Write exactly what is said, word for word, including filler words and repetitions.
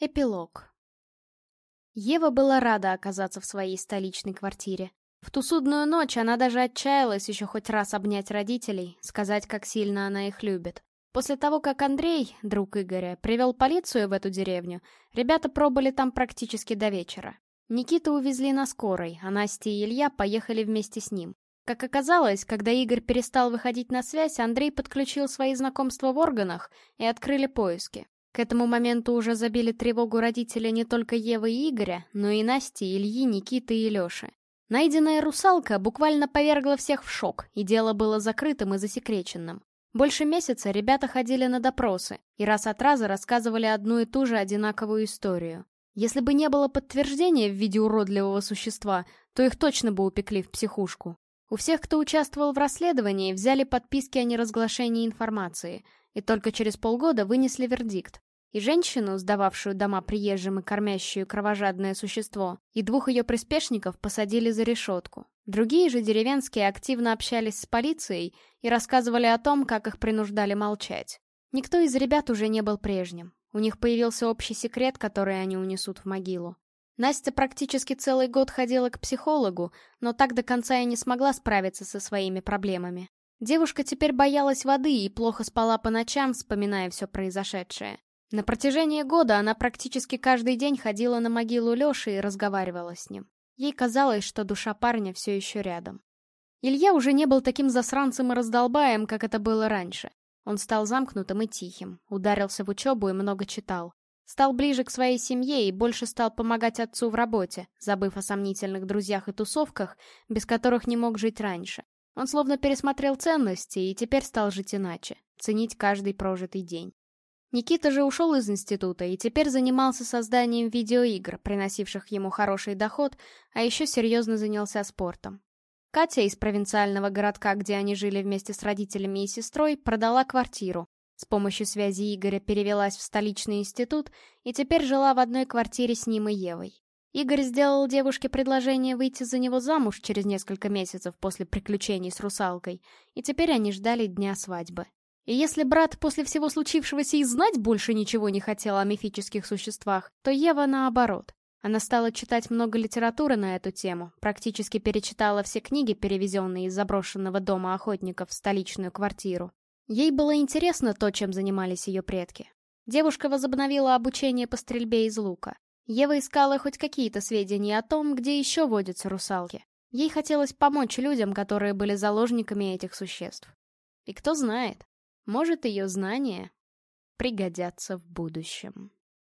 Эпилог. Ева была рада оказаться в своей столичной квартире. В ту судную ночь она даже отчаялась еще хоть раз обнять родителей, сказать, как сильно она их любит. После того, как Андрей, друг Игоря, привел полицию в эту деревню, ребята пробыли там практически до вечера. Никиту увезли на скорой, а Настя и Илья поехали вместе с ним. Как оказалось, когда Игорь перестал выходить на связь, Андрей подключил свои знакомства в органах и открыли поиски. К этому моменту уже забили тревогу родители не только Евы и Игоря, но и Насти, Ильи, Никиты и Леши. Найденная русалка буквально повергла всех в шок, и дело было закрытым и засекреченным. Больше месяца ребята ходили на допросы и раз от раза рассказывали одну и ту же одинаковую историю. Если бы не было подтверждения в виде уродливого существа, то их точно бы упекли в психушку. У всех, кто участвовал в расследовании, взяли подписки о неразглашении информации, и только через полгода вынесли вердикт. И женщину, сдававшую дома приезжим и кормящую кровожадное существо, и двух ее приспешников посадили за решетку. Другие же деревенские активно общались с полицией и рассказывали о том, как их принуждали молчать. Никто из ребят уже не был прежним. У них появился общий секрет, который они унесут в могилу. Настя практически целый год ходила к психологу, но так до конца и не смогла справиться со своими проблемами. Девушка теперь боялась воды и плохо спала по ночам, вспоминая все произошедшее. На протяжении года она практически каждый день ходила на могилу Леши и разговаривала с ним. Ей казалось, что душа парня все еще рядом. Илья уже не был таким засранцем и раздолбаем, как это было раньше. Он стал замкнутым и тихим, ударился в учебу и много читал. Стал ближе к своей семье и больше стал помогать отцу в работе, забыв о сомнительных друзьях и тусовках, без которых не мог жить раньше. Он словно пересмотрел ценности и теперь стал жить иначе, ценить каждый прожитый день. Никита же ушел из института и теперь занимался созданием видеоигр, приносивших ему хороший доход, а еще серьезно занялся спортом. Катя из провинциального городка, где они жили вместе с родителями и сестрой, продала квартиру. С помощью связи Игоря перевелась в столичный институт и теперь жила в одной квартире с ним и Евой. Игорь сделал девушке предложение выйти за него замуж через несколько месяцев после приключений с русалкой, и теперь они ждали дня свадьбы. И если брат после всего случившегося и знать больше ничего не хотел о мифических существах, то Ева наоборот. Она стала читать много литературы на эту тему, практически перечитала все книги, перевезенные из заброшенного дома охотников в столичную квартиру. Ей было интересно то, чем занимались ее предки. Девушка возобновила обучение по стрельбе из лука. Ева искала хоть какие-то сведения о том, где еще водятся русалки. Ей хотелось помочь людям, которые были заложниками этих существ. И кто знает, может, ее знания пригодятся в будущем.